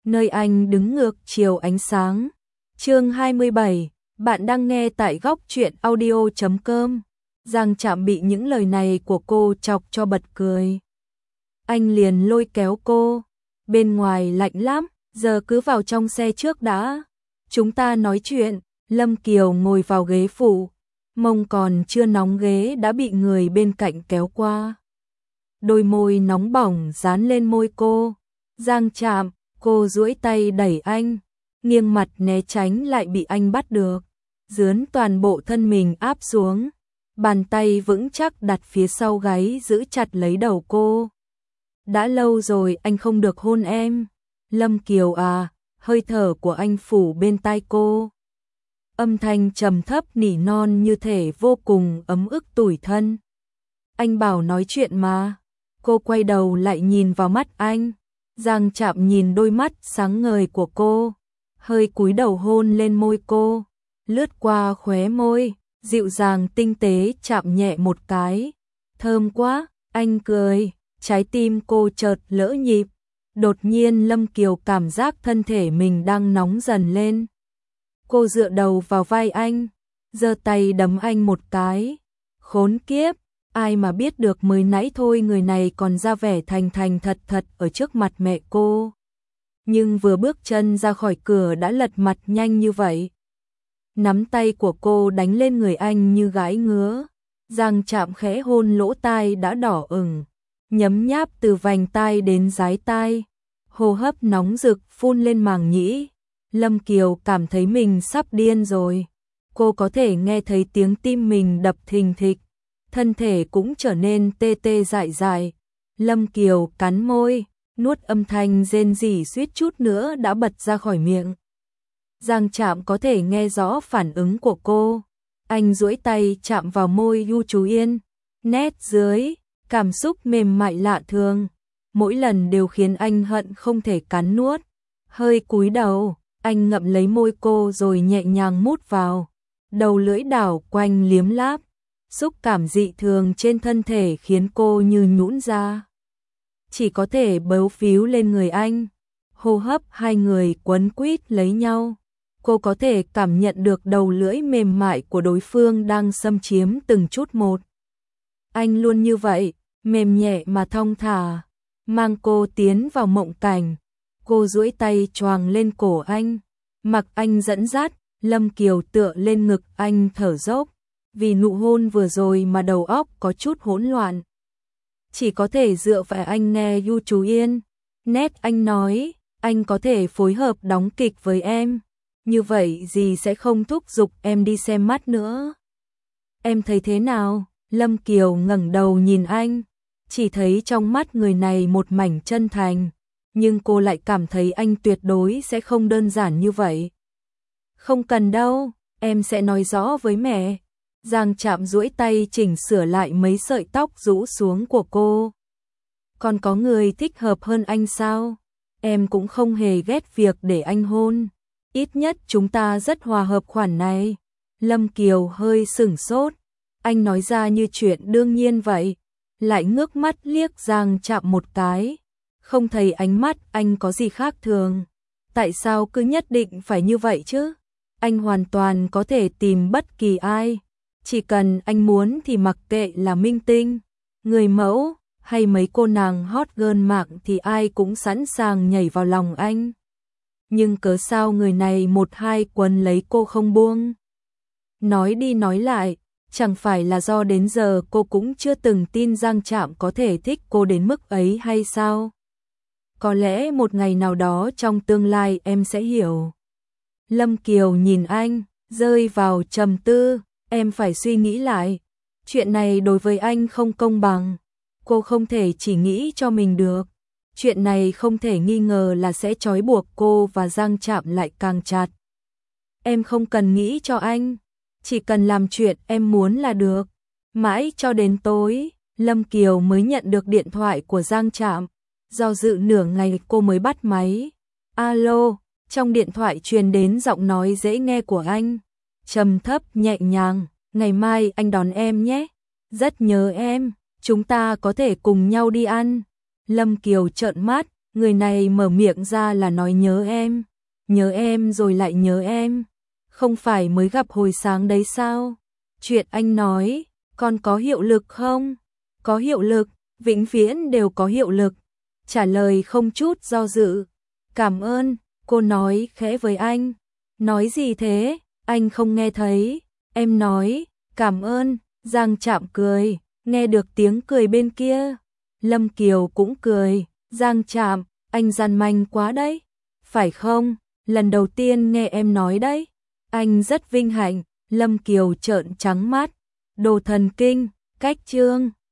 nơi anh đứng ngược chiều ánh sáng. Chương 27, bạn đang nghe tại góc truyện audio.com. Giang Trạm bị những lời này của cô chọc cho bật cười. Anh liền lôi kéo cô, bên ngoài lạnh lắm, giờ cứ vào trong xe trước đã. Chúng ta nói chuyện. Lâm Kiều ngồi vào ghế phụ, mông còn chưa nóng ghế đã bị người bên cạnh kéo qua. Đôi môi nóng bỏng dán lên môi cô. Giang Trạm, cô duỗi tay đẩy anh, nghiêng mặt né tránh lại bị anh bắt được. Dướn toàn bộ thân mình áp xuống, bàn tay vững chắc đặt phía sau gáy giữ chặt lấy đầu cô. Đã lâu rồi anh không được hôn em. Lâm Kiều à, hơi thở của anh phủ bên tai cô. Âm thanh trầm thấp nỉ non như thể vô cùng ấm ức tủi thân. Anh bảo nói chuyện mà. Cô quay đầu lại nhìn vào mắt anh. Giang Trạm nhìn đôi mắt sáng ngời của cô, hơi cúi đầu hôn lên môi cô, lướt qua khóe môi, dịu dàng tinh tế chạm nhẹ một cái. Thơm quá, anh cười, trái tim cô chợt lỡ nhịp. Đột nhiên Lâm Kiều cảm giác thân thể mình đang nóng dần lên. Cô dựa đầu vào vai anh, giơ tay đấm anh một cái. Khốn kiếp, ai mà biết được mới nãy thôi người này còn ra vẻ thành thành thật thật ở trước mặt mẹ cô. Nhưng vừa bước chân ra khỏi cửa đã lật mặt nhanh như vậy. Nắm tay của cô đánh lên người anh như gãi ngứa. Giang Trạm khẽ hôn lỗ tai đã đỏ ửng, nhấm nháp từ vành tai đến dái tai. Hô hấp nóng rực phun lên màng nhĩ. Lâm Kiều cảm thấy mình sắp điên rồi. Cô có thể nghe thấy tiếng tim mình đập thình thịch, thân thể cũng trở nên tê tê dại dại. Lâm Kiều cắn môi, nuốt âm thanh rên rỉ suýt chút nữa đã bật ra khỏi miệng. Giang Trạm có thể nghe rõ phản ứng của cô. Anh duỗi tay chạm vào môi Yu Chú Yên, nét dưới, cảm xúc mềm mại lạ thường. Mỗi lần đều khiến anh hận không thể cắn nuốt. Hơi cúi đầu, anh ngậm lấy môi cô rồi nhẹ nhàng mút vào. Đầu lưỡi đảo quanh liếm láp. Xúc cảm dị thường trên thân thể khiến cô như nhũn ra. Chỉ có thể bấu víu lên người anh. Hô hấp hai người quấn quýt lấy nhau. Cô có thể cảm nhận được đầu lưỡi mềm mại của đối phương đang xâm chiếm từng chút một. Anh luôn như vậy, mềm nhẹ mà thong thả, mang cô tiến vào mộng cảnh. Cô duỗi tay choàng lên cổ anh, mặc anh dẫn dắt. Lâm Kiều tựa lên ngực anh thở dốc. Vì nụ hôn vừa rồi mà đầu óc có chút hỗn loạn. Chỉ có thể dựa vào anh nghe Yu Chú Yên. Nét anh nói, anh có thể phối hợp đóng kịch với em. Như vậy gì sẽ không thúc giục em đi xem mắt nữa. Em thấy thế nào? Lâm Kiều ngẩng đầu nhìn anh. Chỉ thấy trong mắt người này một mảnh chân thành. Nhưng cô lại cảm thấy anh tuyệt đối sẽ không đơn giản như vậy. Không cần đâu, em sẽ nói rõ với mẹ. Giang Trạm duỗi tay chỉnh sửa lại mấy sợi tóc rũ xuống của cô. Còn có người thích hợp hơn anh sao? Em cũng không hề ghét việc để anh hôn. Ít nhất chúng ta rất hòa hợp khoản này. Lâm Kiều hơi sửng sốt. Anh nói ra như chuyện đương nhiên vậy. Lại ngước mắt liếc Giang Trạm một cái. Không thấy ánh mắt anh có gì khác thường. Tại sao cứ nhất định phải như vậy chứ? Anh hoàn toàn có thể tìm bất kỳ ai. Chỉ cần anh muốn thì mặc kệ là minh tinh, người mẫu hay mấy cô nàng hot girl mạng thì ai cũng sẵn sàng nhảy vào lòng anh. Nhưng cớ sao người này một hai quấn lấy cô không buông? Nói đi nói lại, chẳng phải là do đến giờ cô cũng chưa từng tin Giang Trạm có thể thích cô đến mức ấy hay sao? Có lẽ một ngày nào đó trong tương lai em sẽ hiểu. Lâm Kiều nhìn anh, rơi vào trầm tư. Em phải suy nghĩ lại. Chuyện này đối với anh không công bằng. Cô không thể chỉ nghĩ cho mình được. Chuyện này không thể nghi ngờ là sẽ trói buộc cô và Giang Trạm lại càng chặt. Em không cần nghĩ cho anh. Chỉ cần làm chuyện em muốn là được. Mãi cho đến tối, Lâm Kiều mới nhận được điện thoại của Giang Trạm. Do dự nửa ngày cô mới bắt máy. Alo, trong điện thoại truyền đến giọng nói dễ nghe của anh. Trầm thấp nhẹ nhàng, ngày mai anh đón em nhé. Rất nhớ em, chúng ta có thể cùng nhau đi ăn. Lâm Kiều trợn mắt, Người này mở miệng ra là nói nhớ em rồi lại nhớ em. Không phải mới gặp hồi sáng đấy sao? Chuyện anh nói, còn có hiệu lực không? Có hiệu lực, vĩnh viễn đều có hiệu lực. Trả lời không chút do dự. Cảm ơn, cô nói khẽ với anh. Nói gì thế? Anh không nghe thấy. Em nói, cảm ơn. Giang Trạm cười, nghe được tiếng cười bên kia. Lâm Kiều cũng cười. Giang Trạm, anh gian manh quá đấy. Phải không? Lần đầu tiên nghe em nói đấy. Anh rất vinh hạnh. Lâm Kiều trợn trắng mắt. Đồ thần kinh, cách chương.